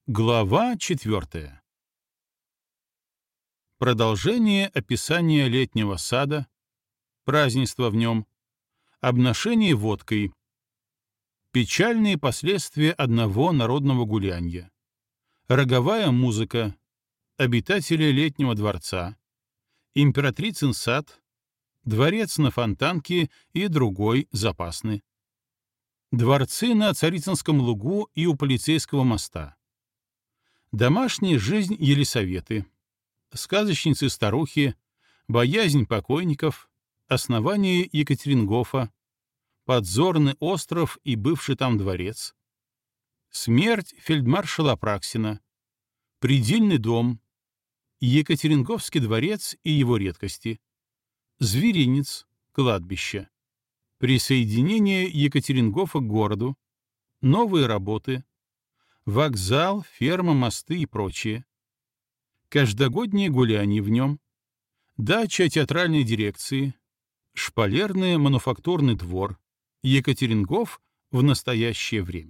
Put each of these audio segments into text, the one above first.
Глава 4. Продолжение описания летнего сада, празднества в нем, обношение водкой, печальные последствия одного народного гулянья, роговая музыка, обитатели летнего дворца, императрицын сад, дворец на Фонтанке и другой запасный, дворцы на Царицынском лугу и у полицейского моста, домашняя жизнь Елисаветы, сказочницы-старухи, боязнь покойников, основание Екатерингофа, подзорный остров и бывший там дворец, смерть фельдмаршала Апраксина, предельный дом, Екатеринговский дворец и его редкости, зверинец, кладбище, присоединение Екатерингофа к городу, новые работы, вокзал, ферма, мосты и прочее, каждогодние гуляния в нем, дача театральной дирекции, шпалерный мануфактурный двор, Екатерингоф в настоящее время.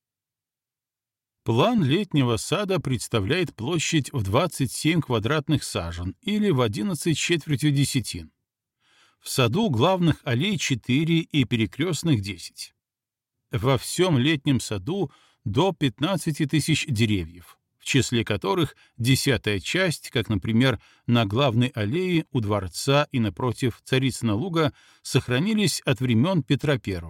План летнего сада представляет площадь в 27 квадратных сажен или в 11 четвертью десятин. В саду главных аллей 4 и перекрестных 10. Во всем летнем саду до 15 тысяч деревьев, в числе которых 10-я часть, как, например, на главной аллее у дворца и напротив Царицына луга, сохранились от времен Петра I.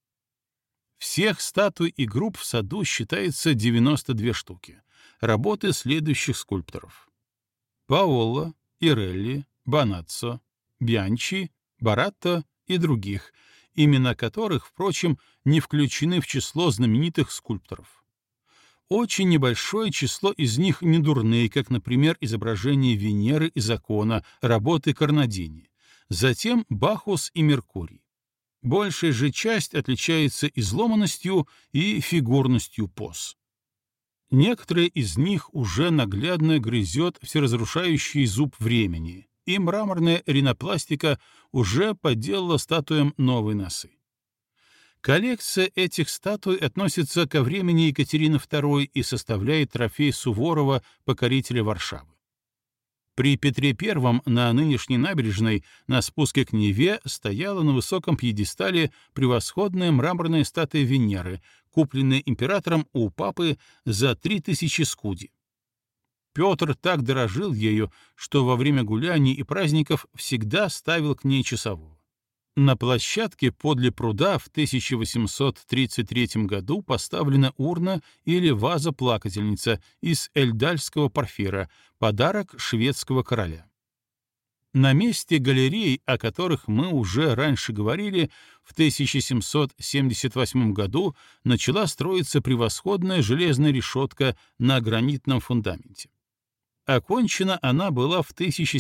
Всех статуй и групп в саду считается 92 штуки, работы следующих скульпторов: Паоло, Ирелли, Бонаццо, Бьянчи, Баратто и других, имена которых, впрочем, не включены в число знаменитых скульпторов. Очень небольшое число из них недурные, как, например, изображение Венеры и Закона, работы Корнадини, затем Бахус и Меркурий. Большая же часть отличается изломанностью и фигурностью поз. Некоторые из них уже наглядно грызет всеразрушающий зуб времени, и мраморная ринопластика уже подделала статуям новые носы. Коллекция этих статуй относится ко времени Екатерины II и составляет трофей Суворова, покорителя Варшавы. При Петре I на нынешней набережной на спуске к Неве стояла на высоком пьедестале превосходная мраморная статуя Венеры, купленная императором у папы за 3000 скуди. Петр так дорожил ею, что во время гуляний и праздников всегда ставил к ней часового. На площадке подле пруда в 1833 году поставлена урна или ваза-плакательница из эльдальского порфира, подарок шведского короля. На месте галерей, о которых мы уже раньше говорили, в 1778 году начала строиться превосходная железная решетка на гранитном фундаменте. Окончена она была в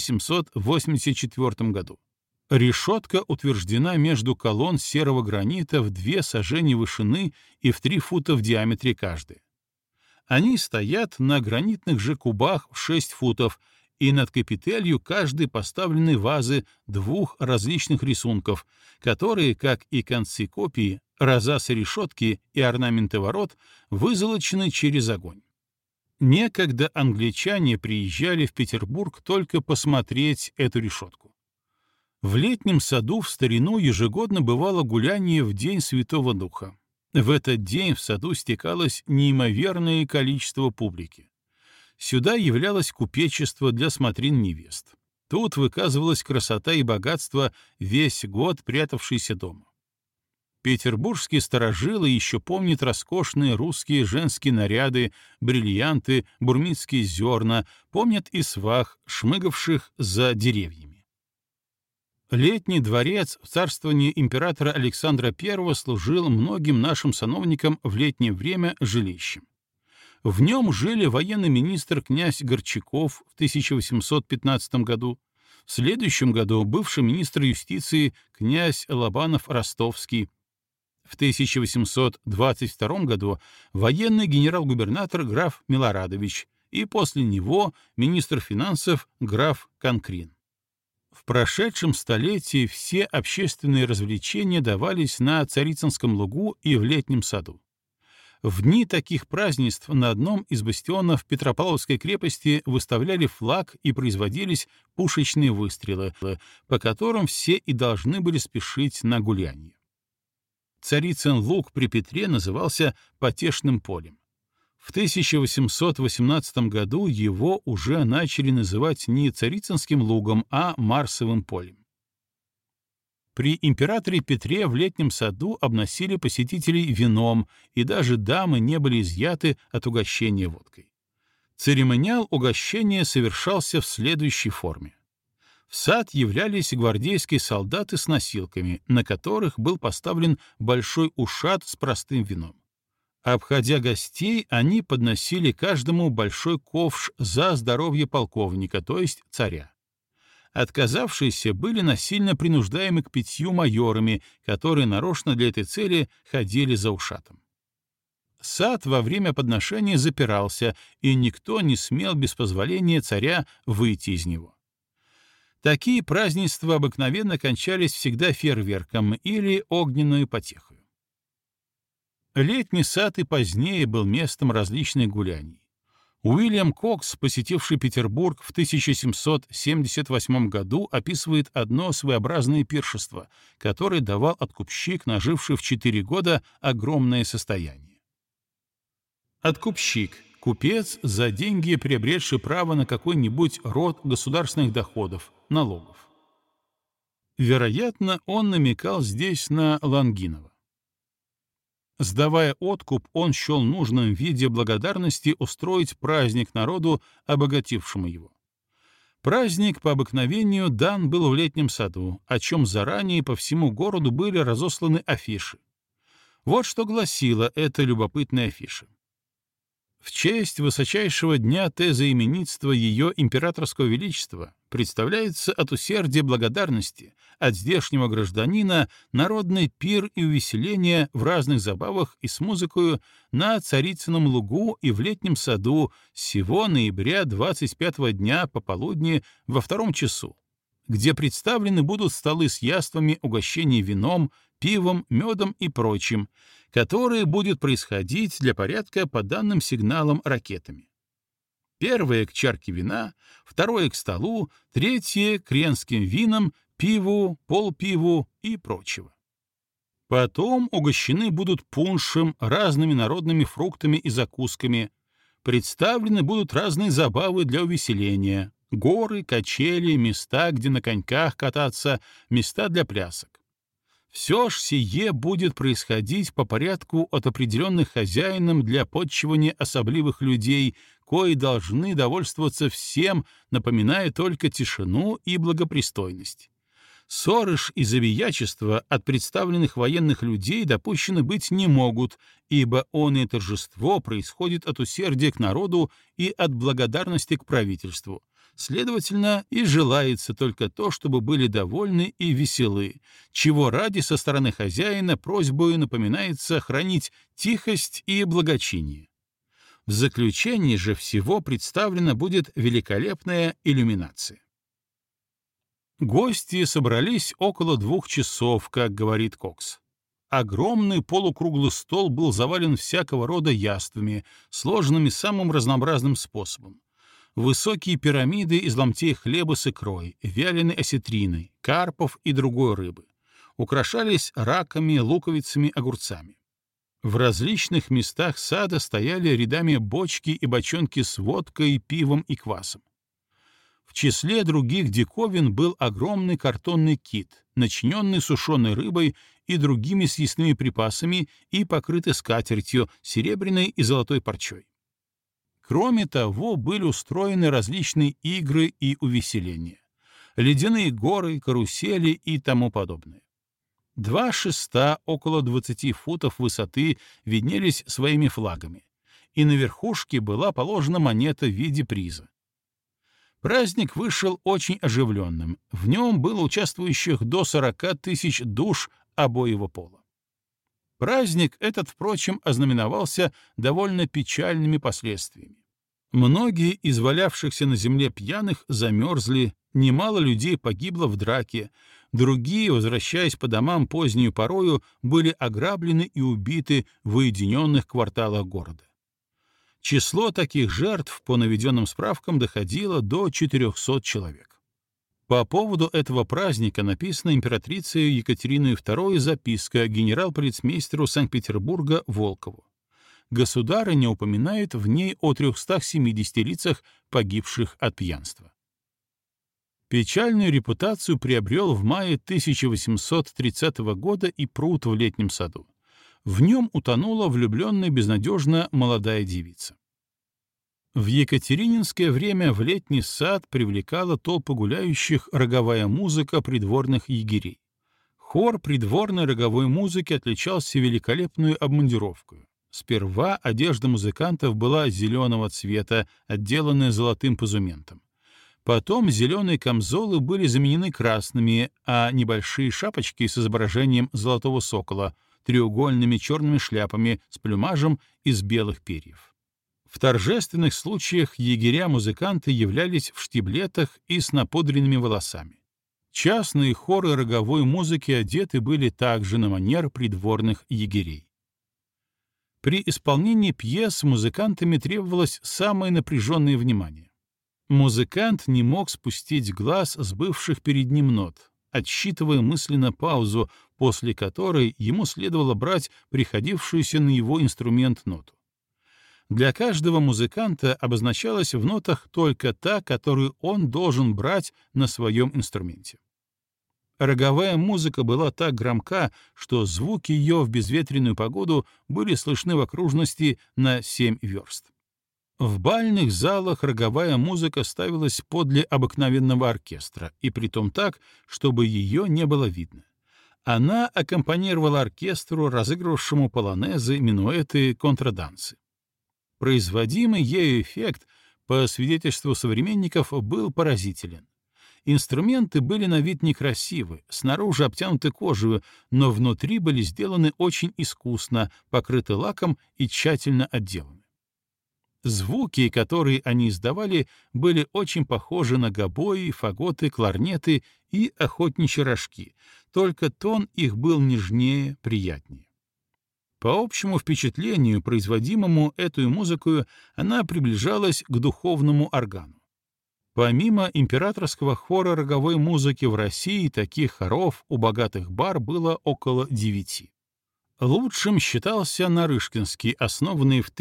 1784 году. Решетка утверждена между колонн серого гранита в 2 сажени вышины и в 3 фута в диаметре каждая. Они стоят на гранитных же кубах в 6 футов, и над капителью каждой поставлены вазы 2 различных рисунков, которые, как и концы копии, розасы решетки и орнаменты ворот, вызолочены через огонь. Некогда англичане приезжали в Петербург только посмотреть эту решетку. В летнем саду в старину ежегодно бывало гуляние в День Святого Духа. В этот день в саду стекалось неимоверное количество публики. Сюда являлось купечество для смотрин невест. Тут выказывалась красота и богатство, весь год прятавшиеся дома. Петербургские старожилы еще помнят роскошные русские женские наряды, бриллианты, бурмистские зерна, помнят и свах, шмыгавших за деревьями. Летний дворец в царствовании императора Александра I служил многим нашим сановникам в летнее время жилищем. В нем жили военный министр князь Горчаков в 1815 году, в следующем году бывший министр юстиции князь Лобанов-Ростовский, в 1822 году военный генерал-губернатор граф Милорадович и после него министр финансов граф Конкрин. В прошедшем столетии все общественные развлечения давались на Царицынском лугу и в летнем саду. В дни таких празднеств на одном из бастионов Петропавловской крепости выставляли флаг и производились пушечные выстрелы, по которым все и должны были спешить на гулянье. Царицын луг при Петре назывался Потешным полем. В 1818 году его уже начали называть не Царицынским лугом, а Марсовым полем. При императоре Петре в летнем саду обносили посетителей вином, и даже дамы не были изъяты от угощения водкой. Церемониал угощения совершался в следующей форме. В сад являлись гвардейские солдаты с носилками, на которых был поставлен большой ушат с простым вином. Обходя гостей, они подносили каждому большой ковш за здоровье полковника, то есть царя. Отказавшиеся были насильно принуждаемы к питью майорами, которые нарочно для этой цели ходили за ушатом. Сад во время подношения запирался, и никто не смел без позволения царя выйти из него. Такие празднества обыкновенно кончались всегда фейерверком или огненной потехой. Летний сад и позднее был местом различных гуляний. Уильям Кокс, посетивший Петербург в 1778 году, описывает одно своеобразное пиршество, которое давал откупщик, наживший в 4 года огромное состояние. Откупщик — купец, за деньги приобретший право на какой-нибудь род государственных доходов, налогов. Вероятно, он намекал здесь на Лангинова. Сдавая откуп, он счел нужным в виде благодарности устроить праздник народу, обогатившему его. Праздник по обыкновению дан был в летнем саду, о чем заранее по всему городу были разосланы афиши. Вот что гласила эта любопытная афиша. В честь высочайшего дня тезоименитства Ее Императорского Величества представляется от усердия благодарности от здешнего гражданина народный пир и увеселение в разных забавах и с музыкою на Царицыном лугу и в летнем саду сего ноября 25-го дня пополудни во 2 часу, где представлены будут столы с яствами, угощения вином, пивом, медом и прочим, которое будет происходить для порядка по данным сигналам ракетами. Первое — к чарке вина, второе — к столу, третье — к ренским винам, пиву, полпиву и прочего. Потом угощены будут пуншем, разными народными фруктами и закусками. Представлены будут разные забавы для увеселения: горы, качели, места, где на коньках кататься, места для плясок. Все ж сие будет происходить по порядку от определенных хозяином для подчивания особливых людей, кои должны довольствоваться всем, напоминая только тишину и благопристойность. Ссоры ж и завиячества от представленных военных людей допущены быть не могут, ибо оное торжество происходит от усердия к народу и от благодарности к правительству. Следовательно, и желается только то, чтобы были довольны и веселы, чего ради со стороны хозяина просьбою напоминается хранить тихость и благочиние. В заключении же всего представлена будет великолепная иллюминация. Гости собрались около 2 часов, как говорит Кокс. Огромный полукруглый стол был завален всякого рода яствами, сложенными самым разнообразным способом. Высокие пирамиды из ломтей хлеба с икрой, вяленой осетриной, карпов и другой рыбы. Украшались раками, луковицами, огурцами. В различных местах сада стояли рядами бочки и бочонки с водкой, пивом и квасом. В числе других диковин был огромный картонный кит, начиненный сушеной рыбой и другими съестными припасами и покрытый скатертью, серебряной и золотой парчой. Кроме того, были устроены различные игры и увеселения: ледяные горы, карусели и тому подобное. 2 шеста около 20 футов высоты виднелись своими флагами, и на верхушке была положена монета в виде приза. Праздник вышел очень оживленным, в нем было участвующих до 40 тысяч душ обоего пола. Праздник этот, впрочем, ознаменовался довольно печальными последствиями. Многие из валявшихся на земле пьяных замерзли, Немало людей погибло в драке, другие, возвращаясь по домам позднюю порою, были ограблены и убиты в уединенных кварталах города. Число таких жертв, по наведенным справкам, доходило до 400 человек. По поводу этого праздника написана императрицей Екатериной II записка генерал-полицмейстеру Санкт-Петербурга Волкову. Государыня упоминает в ней о 370 лицах, погибших от пьянства. Печальную репутацию приобрел в мае 1830 года и пруд в Летнем саду. В нем утонула влюбленная безнадежно молодая девица. В екатерининское время в Летний сад привлекала толпы гуляющих роговая музыка придворных егерей. Хор придворной роговой музыки отличался великолепной обмундировкой. Сперва одежда музыкантов была зеленого цвета, отделанная золотым позументом. Потом зеленые камзолы были заменены красными, а небольшие шапочки с изображением золотого сокола — треугольными черными шляпами с плюмажем из белых перьев. В торжественных случаях егеря-музыканты являлись в штиблетах и с напудренными волосами. Частные хоры роговой музыки одеты были также на манер придворных егерей. При исполнении пьес музыкантами требовалось самое напряженное внимание. Музыкант не мог спустить глаз с бывших перед ним нот, отсчитывая мысленно паузу, после которой ему следовало брать приходившуюся на его инструмент ноту. Для каждого музыканта обозначалась в нотах только та, которую он должен брать на своем инструменте. Роговая музыка была так громка, что звуки ее в безветренную погоду были слышны в окружности на 7 верст. В бальных залах роговая музыка ставилась подле обыкновенного оркестра, и притом так, чтобы ее не было видно. Она аккомпанировала оркестру, разыгрывавшему полонезы, минуэты, контрадансы. Производимый ею эффект, по свидетельству современников, был поразителен. Инструменты были на вид некрасивы, снаружи обтянуты кожей, но внутри были сделаны очень искусно, покрыты лаком и тщательно отделаны. Звуки, которые они издавали, были очень похожи на гобои, фаготы, кларнеты и охотничьи рожки, только тон их был нежнее, приятнее. По общему впечатлению, производимому эту музыку, она приближалась к духовному органу. Помимо императорского хора роговой музыки в России, таких хоров у богатых бар было около 9. Лучшим считался Нарышкинский, основанный в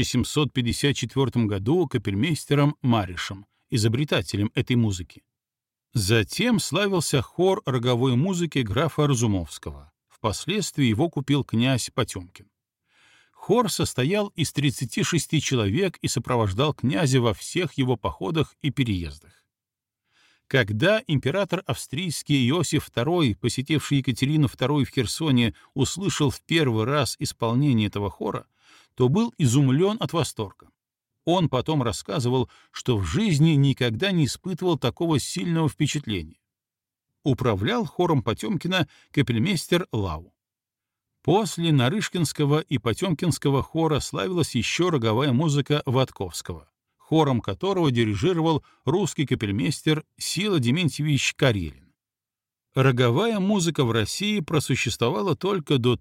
1754 году капельмейстером Маришем, изобретателем этой музыки. Затем славился хор роговой музыки графа Разумовского. Впоследствии его купил князь Потемкин. Хор состоял из 36 человек и сопровождал князя во всех его походах и переездах. Когда император австрийский Иосиф II, посетивший Екатерину II в Херсоне, услышал в первый раз исполнение этого хора, то был изумлен от восторга. Он потом рассказывал, что в жизни никогда не испытывал такого сильного впечатления. Управлял хором Потемкина капельмейстер Лау. После Нарышкинского и Потемкинского хора славилась еще роговая музыка Ватковского, хором которого дирижировал русский капельмейстер Сила Дементьевич Карелин. Роговая музыка в России просуществовала только до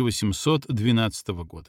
1812 года.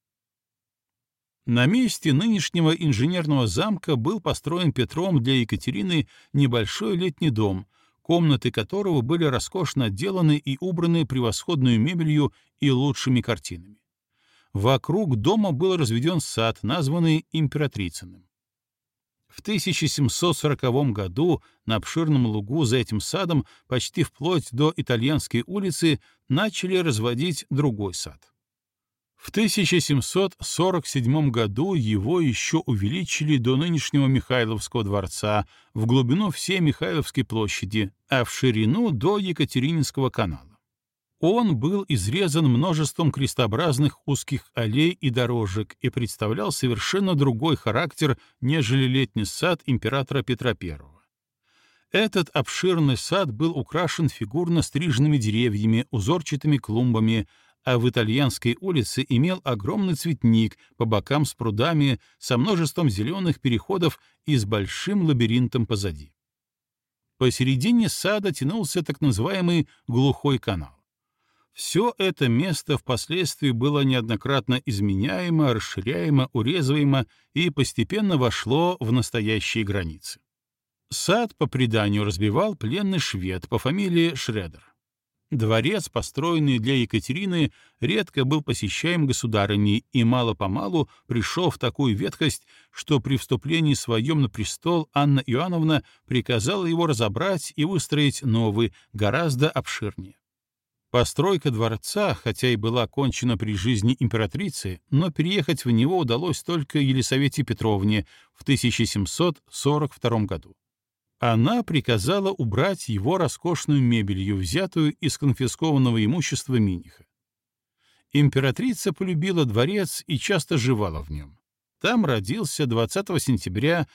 На месте нынешнего инженерного замка был построен Петром для Екатерины небольшой летний дом, комнаты которого были роскошно отделаны и убраны превосходной мебелью и лучшими картинами. Вокруг дома был разведен сад, названный Императрицыным. В 1740 году на обширном лугу за этим садом, почти вплоть до Итальянской улицы, начали разводить другой сад. В 1747 году его еще увеличили до нынешнего Михайловского дворца, в глубину всей Михайловской площади, а в ширину до Екатерининского канала. Он был изрезан множеством крестообразных узких аллей и дорожек и представлял совершенно другой характер, нежели летний сад императора Петра I. Этот обширный сад был украшен фигурно стриженными деревьями, узорчатыми клумбами, а в Итальянской улице имел огромный цветник по бокам с прудами, со множеством зеленых переходов и с большим лабиринтом позади. Посередине сада тянулся так называемый глухой канал. Все это место впоследствии было неоднократно изменяемо, расширяемо, урезаемо и постепенно вошло в настоящие границы. Сад, по преданию, разбивал пленный швед по фамилии Шредер. Дворец, построенный для Екатерины, редко был посещаем государыней и мало-помалу пришел в такую ветхость, что при вступлении своем на престол Анна Иоанновна приказала его разобрать и выстроить новый, гораздо обширнее. Постройка дворца, хотя и была кончена при жизни императрицы, но переехать в него удалось только Елисавете Петровне в 1742 году. Она приказала убрать его роскошную мебелью, взятую из конфискованного имущества Миниха. Императрица полюбила дворец и часто живала в нем. Там родился 20 сентября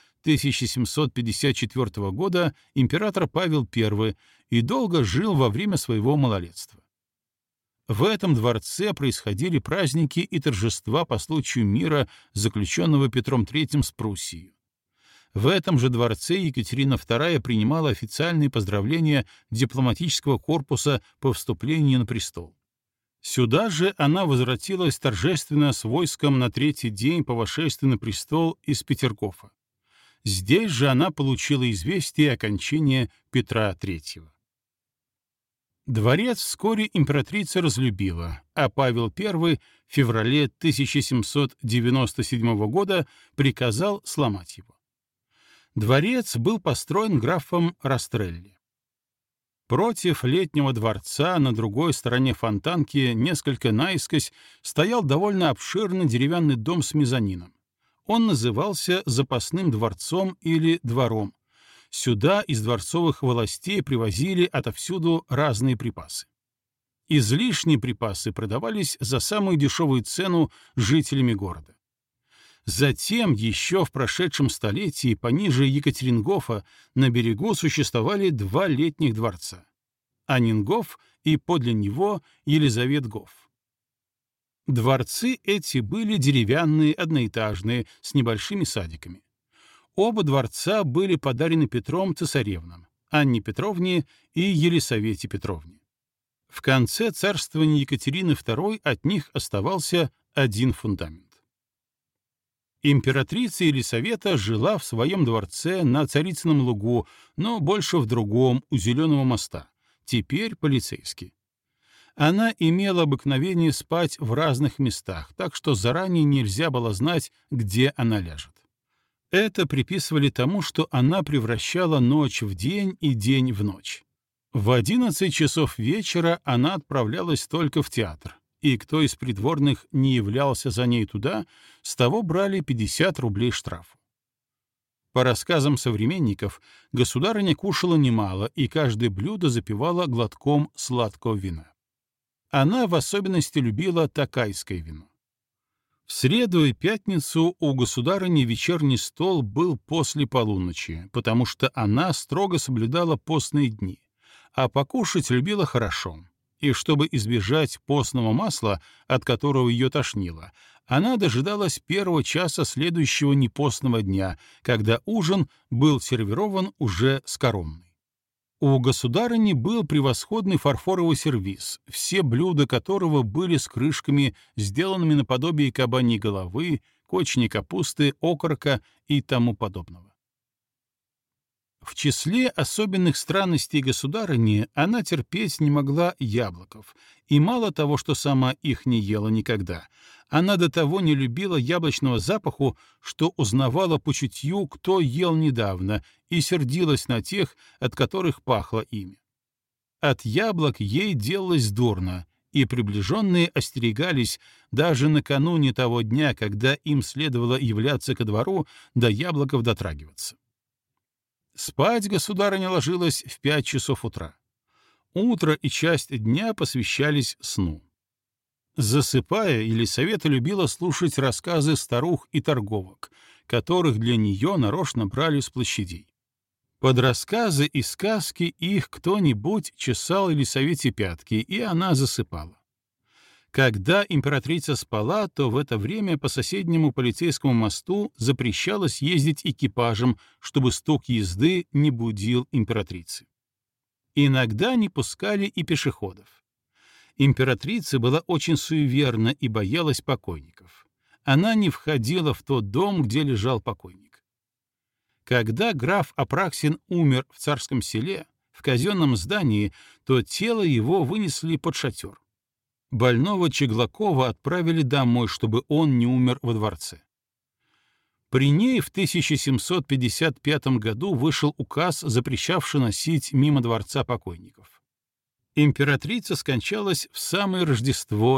1754 года император Павел I и долго жил во время своего малолетства. В этом дворце происходили праздники и торжества по случаю мира, заключенного Петром III с Пруссией. В этом же дворце Екатерина II принимала официальные поздравления дипломатического корпуса по вступлению на престол. Сюда же она возвратилась торжественно с войском на третий день по восшествию на престол из Петергофа. Здесь же она получила известие о кончине Петра III. Дворец вскоре императрица разлюбила, а Павел I в феврале 1797 года приказал сломать его. Дворец был построен графом Растрелли. Против летнего дворца на другой стороне фонтанки, несколько наискось, стоял довольно обширный деревянный дом с мезонином. Он назывался запасным дворцом или двором. Сюда из дворцовых властей привозили отовсюду разные припасы. Излишние припасы продавались за самую дешевую цену жителями города. Затем, еще в прошедшем столетии, пониже Екатерингофа, на берегу существовали два летних дворца — Анингоф и подле него Елизаветгоф. Дворцы эти были деревянные, одноэтажные, с небольшими садиками. Оба дворца были подарены Петром цесаревнам, Анне Петровне и Елисавете Петровне. В конце царствования Екатерины II от них оставался один фундамент. Императрица Елисавета жила в своем дворце на Царицыном лугу, но больше в другом, у Зеленого моста, теперь полицейский. Она имела обыкновение спать в разных местах, так что заранее нельзя было знать, где она ляжет. Это приписывали тому, что она превращала ночь в день и день в ночь. В 11 часов вечера она отправлялась только в театр, и кто из придворных не являлся за ней туда, с того брали 50 рублей штрафу. По рассказам современников, государыня кушала немало, и каждое блюдо запивала глотком сладкого вина. Она в особенности любила токайское вино. В среду и пятницу у государыни вечерний стол был после полуночи, потому что она строго соблюдала постные дни, а покушать любила хорошо. И чтобы избежать постного масла, от которого ее тошнило, она дожидалась первого часа следующего непостного дня, когда ужин был сервирован уже скоромный. У государыни был превосходный фарфоровый сервиз, все блюда которого были с крышками, сделанными наподобие кабаньей головы, кочней капусты, окорока и тому подобного. В числе особенных странностей государыни она терпеть не могла яблоков, и мало того, что сама их не ела никогда, она до того не любила яблочного запаху, что узнавала по чутью, кто ел недавно, и сердилась на тех, от которых пахло ими. От яблок ей делалось дурно, и приближенные остерегались даже накануне того дня, когда им следовало являться ко двору, до яблоков дотрагиваться. Спать государыня ложилась в 5 часов утра. Утро и часть дня посвящались сну. Засыпая, Елисавета любила слушать рассказы старух и торговок, которых для нее нарочно брали с площадей. Под рассказы и сказки их кто-нибудь чесал Елисавете пятки, и она засыпала. Когда императрица спала, то в это время по соседнему полицейскому мосту запрещалось ездить экипажем, чтобы стук езды не будил императрицы. Иногда не пускали и пешеходов. Императрица была очень суеверна и боялась покойников. Она не входила в тот дом, где лежал покойник. Когда граф Апраксин умер в Царском Селе, в казенном здании, то тело его вынесли под шатер. Больного Чеглакова отправили домой, чтобы он не умер во дворце. При ней в 1755 году вышел указ, запрещавший носить мимо дворца покойников. Императрица скончалась в самое Рождество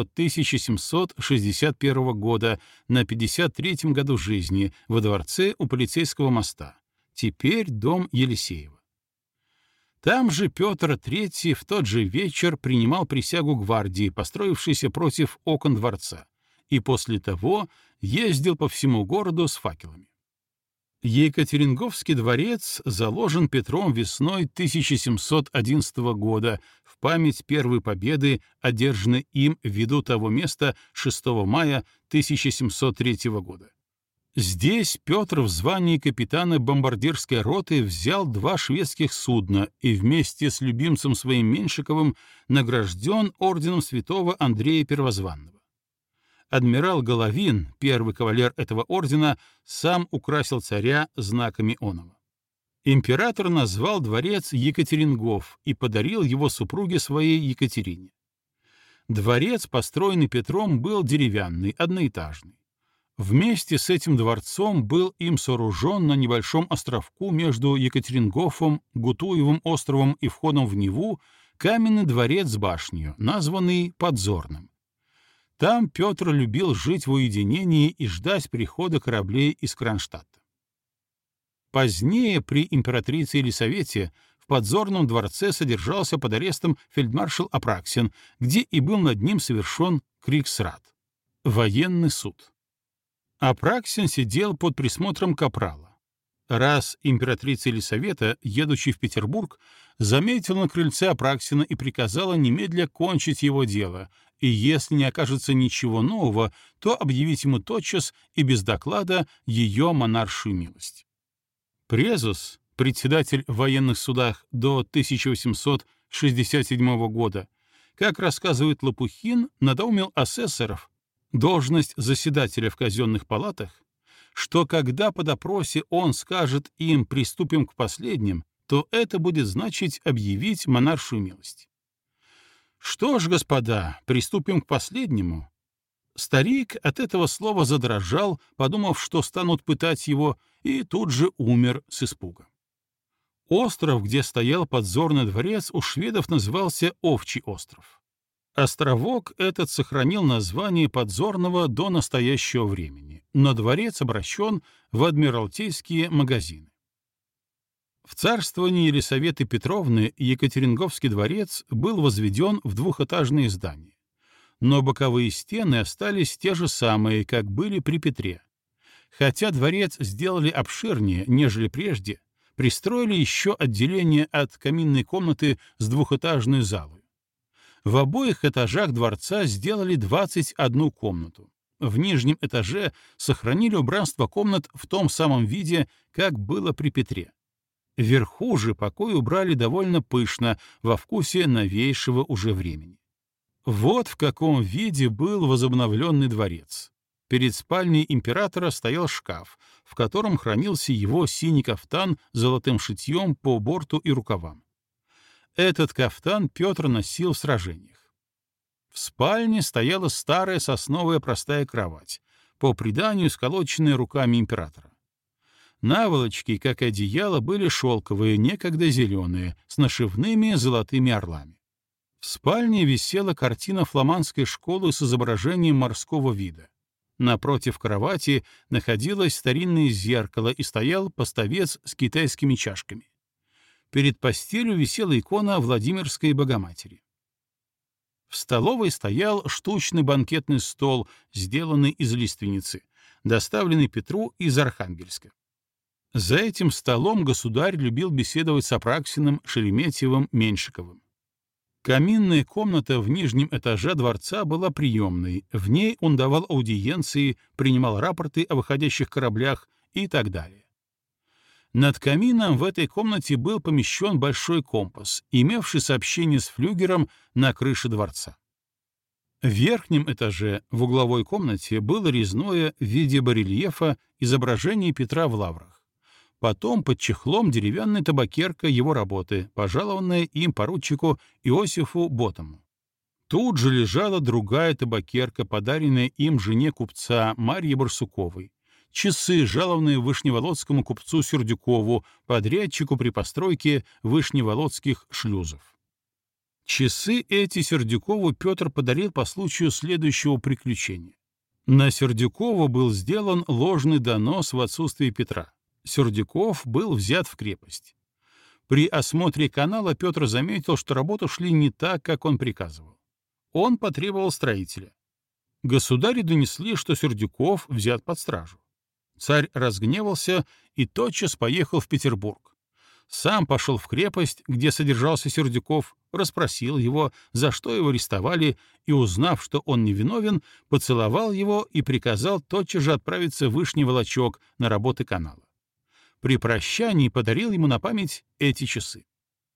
1761 года на 53-м году жизни во дворце у Полицейского моста, теперь дом Елисеева. Там же Петр III в тот же вечер принимал присягу гвардии, построившейся против окон дворца, и после того ездил по всему городу с факелами. Екатеринговский дворец заложен Петром весной 1711 года в память первой победы, одержанной им ввиду того места 6 мая 1703 года. Здесь Петр в звании капитана бомбардирской роты взял 2 шведских судна и вместе с любимцем своим Меньшиковым награжден орденом святого Андрея Первозванного. Адмирал Головин, первый кавалер этого ордена, сам украсил царя знаками оного. Император назвал дворец Екатерингов и подарил его супруге своей Екатерине. Дворец, построенный Петром, был деревянный, одноэтажный. Вместе с этим дворцом был им сооружен на небольшом островку между Екатерингофом, Гутуевым островом и входом в Неву каменный дворец с башней, названный Подзорным. Там Петр любил жить в уединении и ждать прихода кораблей из Кронштадта. Позднее при императрице Елисавете в Подзорном дворце содержался под арестом фельдмаршал Апраксин, где и был над ним совершен криксрат — военный суд. Апраксин сидел под присмотром капрала. Раз императрица Елисавета, едучи в Петербург, заметила на крыльце Апраксина и приказала немедля кончить его дело, и если не окажется ничего нового, то объявить ему тотчас и без доклада ее монаршую милость. Презус, председатель в военных судах до 1867 года, как рассказывает Лопухин, надоумил асессоров, должность заседателя в казенных палатах, что когда по допросе он скажет им «приступим к последним», то это будет значить объявить монаршую милость. Что ж, господа, приступим к последнему? Старик от этого слова задрожал, подумав, что станут пытать его, и тут же умер с испуга. Остров, где стоял Подзорный дворец, у шведов назывался Овчий остров. Островок этот сохранил название Подзорного до настоящего времени, но дворец обращен в адмиралтейские магазины. В царствовании Елисаветы Петровны Екатеринговский дворец был возведен в двухэтажное здание, но боковые стены остались те же самые, как были при Петре. Хотя дворец сделали обширнее, нежели прежде, пристроили еще отделение от каминной комнаты с двухэтажной залой. В обоих этажах дворца сделали 21 комнату. В нижнем этаже сохранили убранство комнат в том самом виде, как было при Петре. Вверху же покой убрали довольно пышно, во вкусе новейшего уже времени. Вот в каком виде был возобновленный дворец. Перед спальней императора стоял шкаф, в котором хранился его синий кафтан с золотым шитьем по борту и рукавам. Этот кафтан Петр носил в сражениях. В спальне стояла старая сосновая простая кровать, по преданию сколоченная руками императора. Наволочки, как и одеяло, были шелковые, некогда зеленые, с нашивными золотыми орлами. В спальне висела картина фламандской школы с изображением морского вида. Напротив кровати находилось старинное зеркало и стоял поставец с китайскими чашками. Перед постелью висела икона Владимирской Богоматери. В столовой стоял штучный банкетный стол, сделанный из лиственницы, доставленный Петру из Архангельска. За этим столом государь любил беседовать с Апраксиным, Шереметьевым, Меньшиковым. Каминная комната в нижнем этаже дворца была приемной, в ней он давал аудиенции, принимал рапорты о выходящих кораблях и так далее. Над камином в этой комнате был помещен большой компас, имевший сообщение с флюгером на крыше дворца. В верхнем этаже, в угловой комнате, было резное в виде барельефа изображение Петра в лаврах. Потом под чехлом деревянная табакерка его работы, пожалованная им поручику Иосифу Ботому. Тут же лежала другая табакерка, подаренная им жене купца Марье Барсуковой, часы, жалованные вышневолодскому купцу Сердюкову, подрядчику при постройке вышневолодских шлюзов. Часы эти Сердюкову Петр подарил по случаю следующего приключения. На Сердюкова был сделан ложный донос в отсутствие Петра. Сердюков был взят в крепость. При осмотре канала Петр заметил, что работы шли не так, как он приказывал. Он потребовал строителя. Государю донесли, что Сердюков взят под стражу. Царь разгневался и тотчас поехал в Петербург. Сам пошел в крепость, где содержался Сердюков, расспросил его, за что его арестовали, и, узнав, что он невиновен, поцеловал его и приказал тотчас же отправиться в Вышний Волочек на работы канала. При прощании подарил ему на память эти часы.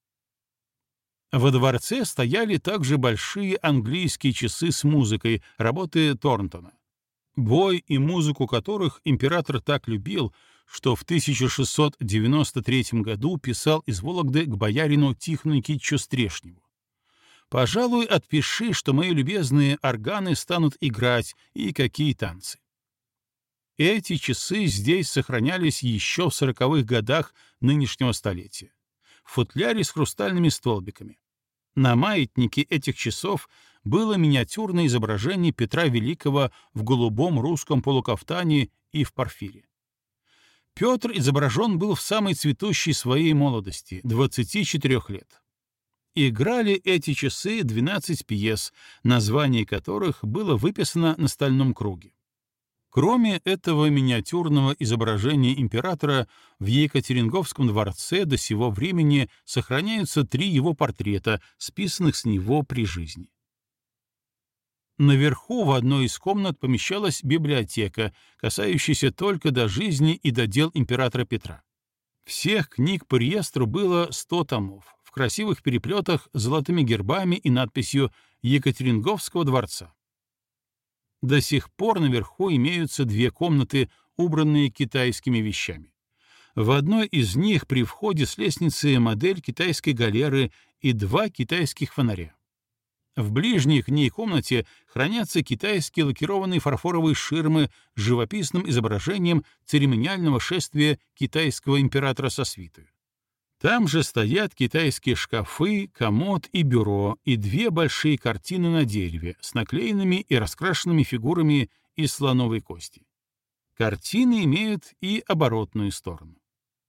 Во дворце стояли также большие английские часы с музыкой, работы Торнтона, бой и музыку которых император так любил, что в 1693 году писал из Вологды к боярину Тихону Никитичу Стрешневу: «Пожалуй, отпиши, что мои любезные органы станут играть, и какие танцы». Эти часы здесь сохранялись еще в 40-х годах нынешнего столетия, в футляре с хрустальными столбиками. На маятнике этих часов было миниатюрное изображение Петра Великого в голубом русском полукафтане и в порфире. Петр изображен был в самой цветущей своей молодости, 24 лет. Играли эти часы 12 пьес, название которых было выписано на стальном круге. Кроме этого миниатюрного изображения императора, в Екатеринговском дворце до сего времени сохраняются 3 его портрета, списанных с него при жизни. Наверху в одной из комнат помещалась библиотека, касающаяся только до жизни и до дел императора Петра. Всех книг по реестру было 100 томов, в красивых переплетах с золотыми гербами и надписью «Екатеринговского дворца». До сих пор наверху имеются 2 комнаты, убранные китайскими вещами. В одной из них при входе с лестницы модель китайской галеры и 2 китайских фонаря. В ближней к ней комнате хранятся китайские лакированные фарфоровые ширмы с живописным изображением церемониального шествия китайского императора со свитой. Там же стоят китайские шкафы, комод и бюро, и 2 большие картины на дереве с наклеенными и раскрашенными фигурами из слоновой кости. Картины имеют и оборотную сторону.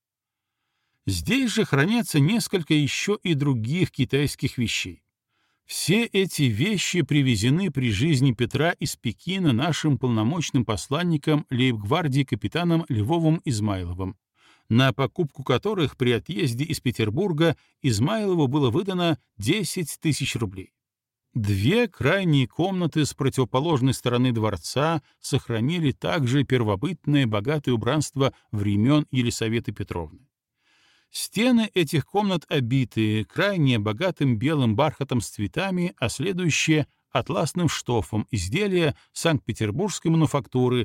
Здесь же хранятся несколько еще и других китайских вещей. Все эти вещи привезены при жизни Петра из Пекина нашим полномочным посланником лейб-гвардии капитаном Львовым Измайловым, на покупку которых при отъезде из Петербурга Измайлову было выдано 10 000 рублей. 2 крайние комнаты с противоположной стороны дворца сохранили также первобытное богатое убранство времен Елисаветы Петровны. Стены этих комнат обиты крайне богатым белым бархатом с цветами, а следующие — атласным штофом изделия Санкт-Петербургской мануфактуры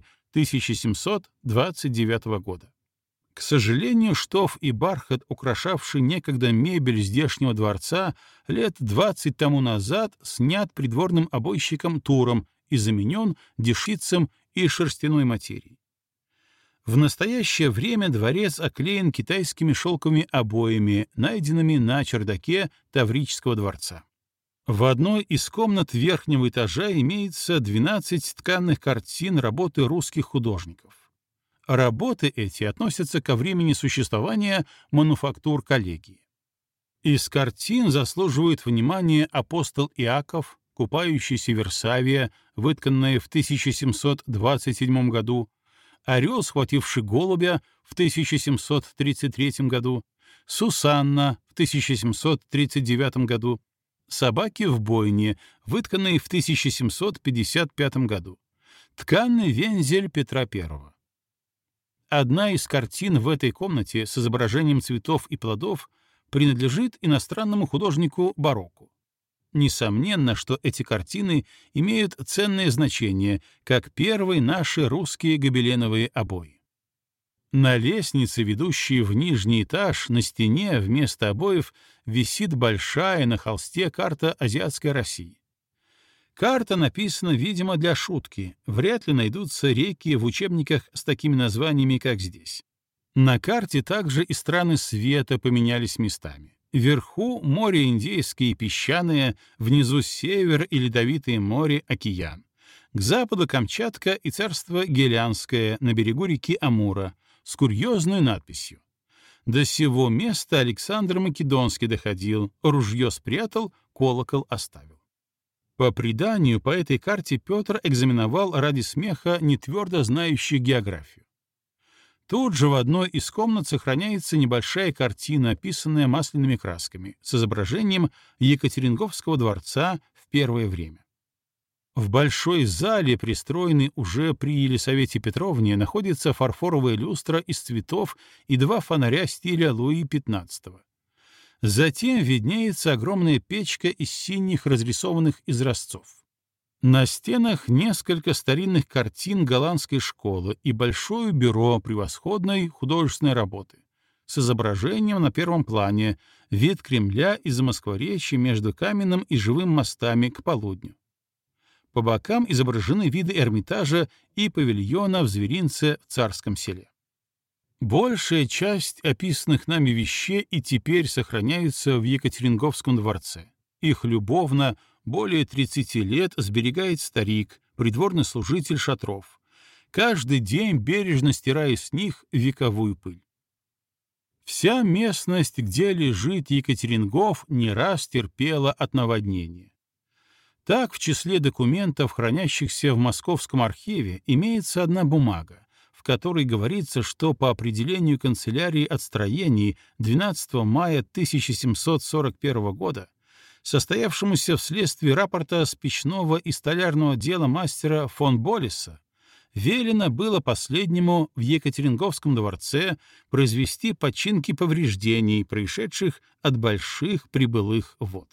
1729 года. К сожалению, штоф и бархат, украшавший некогда мебель здешнего дворца, лет 20 тому назад снят придворным обойщиком Туром и заменен дешицем и шерстяной материей. В настоящее время дворец оклеен китайскими шелковыми обоями, найденными на чердаке Таврического дворца. В одной из комнат верхнего этажа имеется 12 тканных картин работы русских художников. Работы эти относятся ко времени существования мануфактур коллегии. Из картин заслуживает внимания апостол Иаков, купающийся Версавия, вытканная в 1727 году, орел, схвативший голубя в 1733 году, Сусанна в 1739 году, «Собаки в бойне», вытканный в 1755 году. Тканый вензель Петра I. Одна из картин в этой комнате с изображением цветов и плодов принадлежит иностранному художнику Барокко. Несомненно, что эти картины имеют ценное значение, как первые наши русские гобеленовые обои. На лестнице, ведущей в нижний этаж, на стене вместо обоев висит большая на холсте карта азиатской России. Карта написана, видимо, для шутки. Вряд ли найдутся реки в учебниках с такими названиями, как здесь. На карте также и страны света поменялись местами. Вверху море Индейское и Песчаное, внизу север и Ледовитое море, океан. К западу Камчатка и царство Гелянское на берегу реки Амура с курьезной надписью. До сего места Александр Македонский доходил, ружье спрятал, колокол оставил. По преданию, по этой карте Петр экзаменовал ради смеха нетвердо знающих географию. Тут же в одной из комнат сохраняется небольшая картина, описанная масляными красками, с изображением Екатеринговского дворца в первое время. В большой зале, пристроенной уже при Елисавете Петровне, находится фарфоровая люстра из цветов и два фонаря стиля Луи XV. Затем виднеется огромная печка из синих разрисованных изразцов. На стенах несколько старинных картин голландской школы и большое бюро превосходной художественной работы с изображением на первом плане вид Кремля из Москворечья между каменным и живым мостами к полудню. По бокам изображены виды Эрмитажа и павильона в зверинце в Царском Селе. Большая часть описанных нами вещей и теперь сохраняются в Екатеринговском дворце. Их любовно более 30 лет сберегает старик, придворный служитель шатров, каждый день бережно стирая с них вековую пыль. Вся местность, где лежит Екатерингов, не раз терпела от наводнения. Так, в числе документов, хранящихся в Московском архиве, имеется одна бумага, в которой говорится, что по определению канцелярии отстроений 12 мая 1741 года, состоявшемуся вследствие рапорта с печного и столярного дела мастера фон Боллеса, велено было последнему в Екатеринговском дворце произвести починки повреждений, происшедших от больших прибылых вод.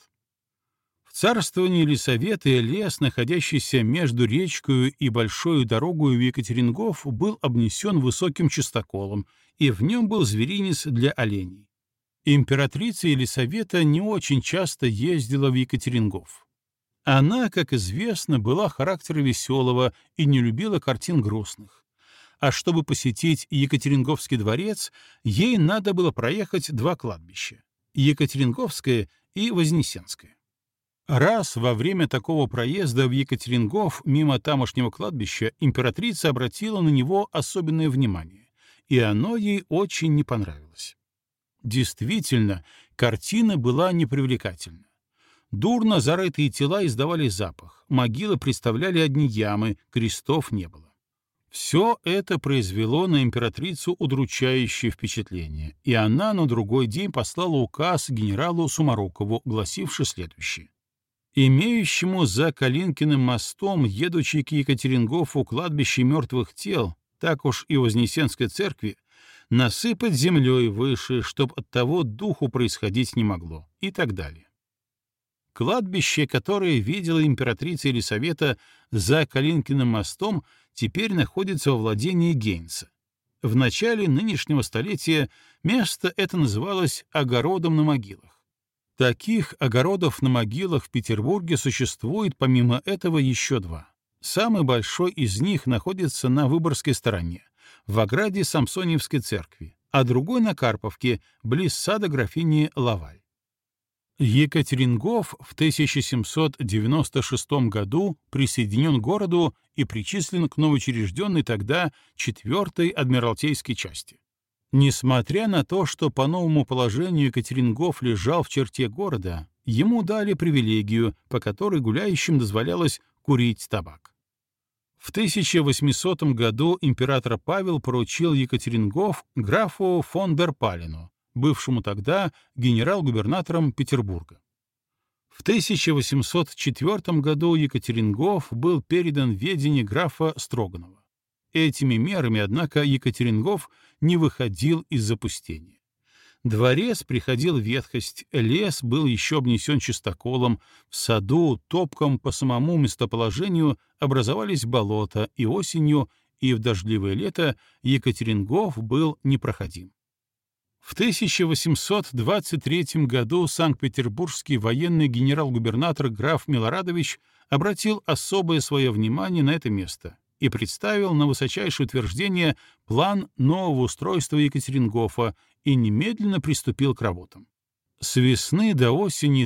В царствовании Елисаветы лес, находящийся между речкою и большой дорогою в Екатерингов, был обнесен высоким частоколом, и в нем был зверинец для оленей. Императрица Елисавета не очень часто ездила в Екатерингов. Она, как известно, была характера веселого и не любила картин грустных. А чтобы посетить Екатеринговский дворец, ей надо было проехать два кладбища — Екатеринговское и Вознесенское. Раз во время такого проезда в Екатерингов мимо тамошнего кладбища императрица обратила на него особенное внимание, и оно ей очень не понравилось. Действительно, картина была непривлекательна. Дурно зарытые тела издавали запах, могилы представляли одни ямы, крестов не было. Все это произвело на императрицу удручающее впечатление, и она на другой день послала указ генералу Сумарокову, гласивший следующее. Имеющему за Калинкиным мостом, едучи к Екатерингову кладбище мертвых тел, так уж и Вознесенской церкви, насыпать землей выше, чтоб от того духу происходить не могло, и так далее. Кладбище, которое видела императрица Елисавета за Калинкиным мостом, теперь находится во владении Гейнса. В начале нынешнего столетия место это называлось «огородом на могилах». Таких огородов на могилах в Петербурге существует помимо этого еще два. Самый большой из них находится на Выборгской стороне, в ограде Самсоньевской церкви, а другой на Карповке, близ сада графини Лаваль. Екатерингов в 1796 году присоединен к городу и причислен к новоучрежденной тогда 4-й адмиралтейской части. Несмотря на то, что по новому положению Екатерингов лежал в черте города, ему дали привилегию, по которой гуляющим дозволялось курить табак. В 1800 году император Павел поручил Екатерингов графу фон дер Палину, бывшему тогда генерал-губернатором Петербурга. В В 1804 году Екатерингов был передан в ведение графа Строганова. Этими мерами, однако, Екатерингов не выходил из запустения. Дворец приходил в ветхость, лес был еще обнесен чистоколом, в саду, топком по самому местоположению образовались болота, и осенью, и в дождливое лето Екатерингов был непроходим. В 1823 году санкт-петербургский военный генерал-губернатор граф Милорадович обратил особое свое внимание на это место и представил на высочайшее утверждение план нового устройства Екатерингофа и немедленно приступил к работам. С весны до осени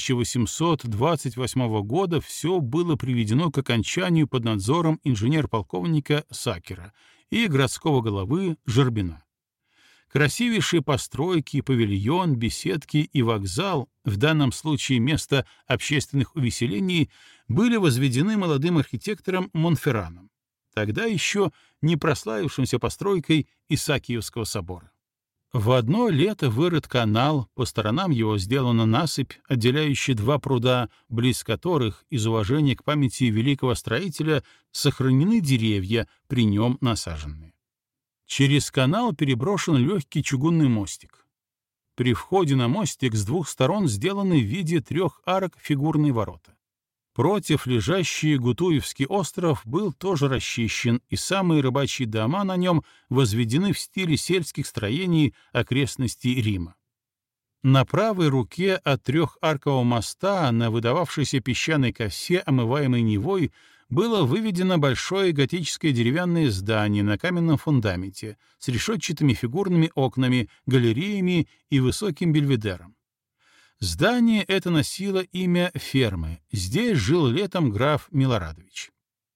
1828 года все было приведено к окончанию под надзором инженер-полковника Сакера и городского головы Жербина. Красивейшие постройки, павильон, беседки и вокзал, в данном случае место общественных увеселений, были возведены молодым архитектором Монферраном, тогда еще не прославившимся постройкой Исаакиевского собора. В одно лето вырыт канал, по сторонам его сделана насыпь, отделяющая два пруда, близ которых, из уважения к памяти великого строителя, сохранены деревья, при нем насаженные. Через канал переброшен легкий чугунный мостик. При входе на мостик с двух сторон сделаны в виде трех арок фигурные ворота. Против лежащий Гутуевский остров был тоже расчищен, и самые рыбачьи дома на нем возведены в стиле сельских строений окрестностей Рима. На правой руке от трехаркового моста на выдававшейся песчаной косе, омываемой Невой, было выведено большое готическое деревянное здание на каменном фундаменте с решетчатыми фигурными окнами, галереями и высоким бельведером. Здание это носило имя фермы. Здесь жил летом граф Милорадович.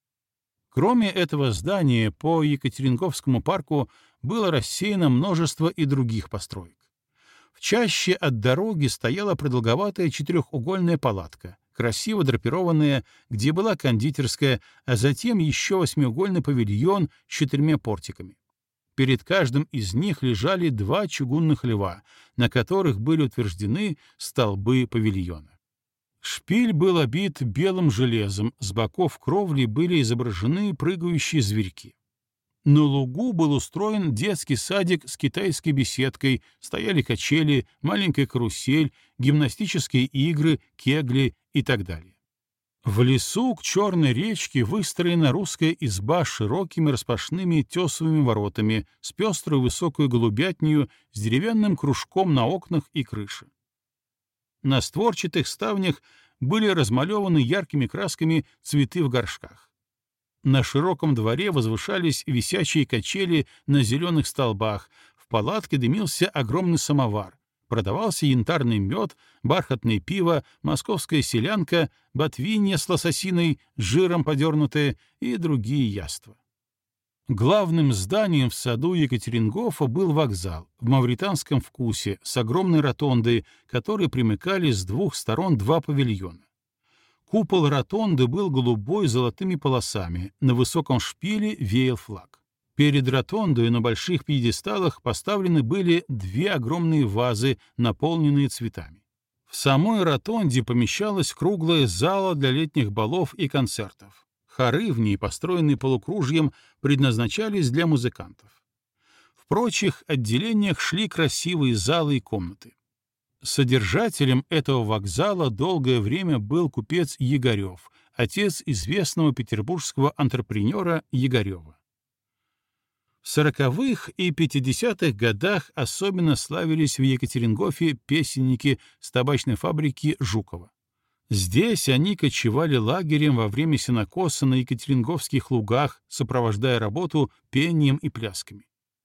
Кроме этого здания, по Екатеринговскому парку было рассеяно множество и других построек. В чаще от дороги стояла продолговатая четырехугольная палатка, красиво драпированная, где была кондитерская, а затем еще восьмиугольный павильон с 4 портиками. Перед каждым из них лежали 2 чугунных льва, на которых были утверждены столбы павильона. Шпиль был обит белым железом, с боков кровли были изображены прыгающие зверьки. На лугу был устроен детский садик с китайской беседкой, стояли качели, маленькая карусель, гимнастические игры, кегли и так далее. В лесу к Черной речке выстроена русская изба с широкими распашными тесовыми воротами, с пестрой высокой голубятнею, с деревянным кружком на окнах и крыше. На створчатых ставнях были размалеваны яркими красками цветы в горшках. На широком дворе возвышались висячие качели на зеленых столбах, в палатке дымился огромный самовар. Продавался янтарный мед, бархатное пиво, московская селянка, ботвинья с лососиной, жиром подернутая и другие яства. Главным зданием в саду Екатерингофа был вокзал в мавританском вкусе с огромной ротондой, к которой примыкали с 2 сторон 2 павильона. Купол ротонды был голубой с золотыми полосами, на высоком шпиле веял флаг. Перед ротондой на больших пьедесталах поставлены были 2 огромные вазы, наполненные цветами. В самой ротонде помещалась круглая зала для летних балов и концертов. Хоры в ней, построенные полукружьем, предназначались для музыкантов. В прочих отделениях шли красивые залы и комнаты. Содержателем этого вокзала долгое время был купец Егорев, отец известного петербургского антрепренера Егорева. В 40-х и 50-х годах особенно славились в Екатерингофе песенники с табачной фабрики Жукова. Здесь они кочевали лагерем во время сенокоса на екатеринговских лугах, сопровождая работу пением и плясками.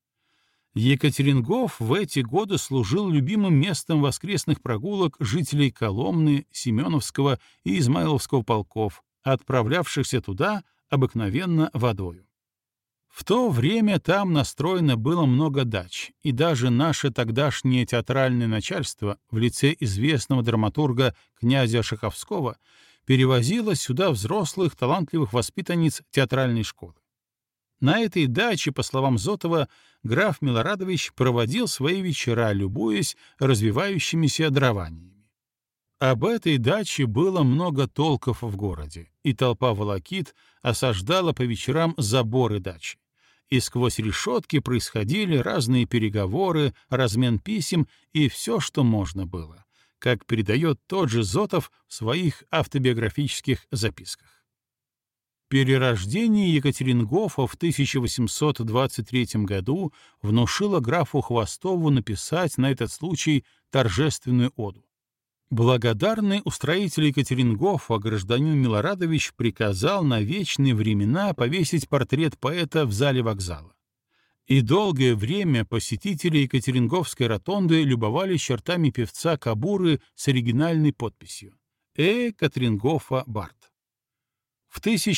Екатерингов в эти годы служил любимым местом воскресных прогулок жителей Коломны, Семеновского и Измайловского полков, отправлявшихся туда обыкновенно водою. В то время там настроено было много дач, и даже наше тогдашнее театральное начальство в лице известного драматурга князя Шаховского перевозило сюда взрослых талантливых воспитанниц театральной школы. На этой даче, по словам Зотова, граф Милорадович проводил свои вечера, любуясь развивающимися дарованиями. Об этой даче было много толков в городе, и толпа волокит осаждала по вечерам заборы дачи. И сквозь решетки происходили разные переговоры, размен писем и все, что можно было, как передает тот же Зотов в своих автобиографических записках. Перерождение Екатерингофа в 1823 году внушило графу Хвостову написать на этот случай торжественную оду. Благодарный устроитель Екатерингофа гражданин Милорадович приказал на вечные времена повесить портрет поэта в зале вокзала. И долгое время посетители Екатеринговской ротонды любовались чертами певца Кабуры с оригинальной подписью Катрингофа Барт. В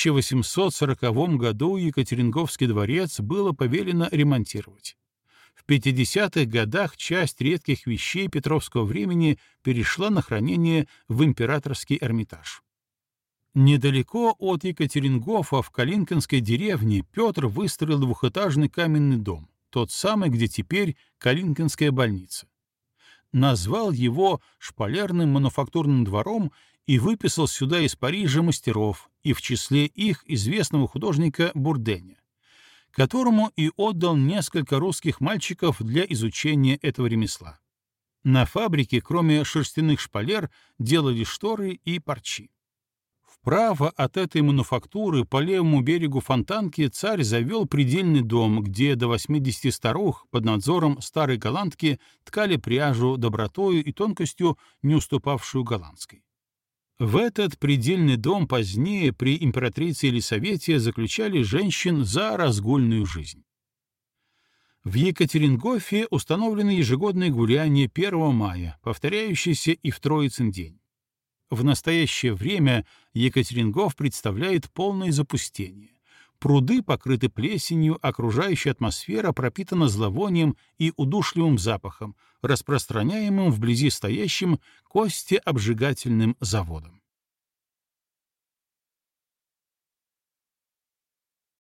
1840 году Екатеринговский дворец было повелено ремонтировать. В 50-х годах часть редких вещей петровского времени перешла на хранение в Императорский Эрмитаж. Недалеко от Екатерингофа в Калинкинской деревне Петр выстроил двухэтажный каменный дом, тот самый, где теперь Калинкинская больница. Назвал его шпалерным мануфактурным двором и выписал сюда из Парижа мастеров, и в числе их известного художника Бурденя, которому и отдал несколько русских мальчиков для изучения этого ремесла. На фабрике, кроме шерстяных шпалер, делали шторы и парчи. Вправо от этой мануфактуры по левому берегу Фонтанки царь завел предельный дом, где до 80 старух под надзором старой голландки ткали пряжу добротою и тонкостью, не уступавшую голландской. В этот предельный дом позднее при императрице Елисавете заключали женщин за разгульную жизнь. В Екатерингофе установлены ежегодные гуляния 1 мая, повторяющиеся и в Троицын день. В настоящее время Екатерингоф представляет полное запустение. Пруды покрыты плесенью, окружающая атмосфера пропитана зловонием и удушливым запахом, распространяемым вблизи стоящим костеобжигательным заводом.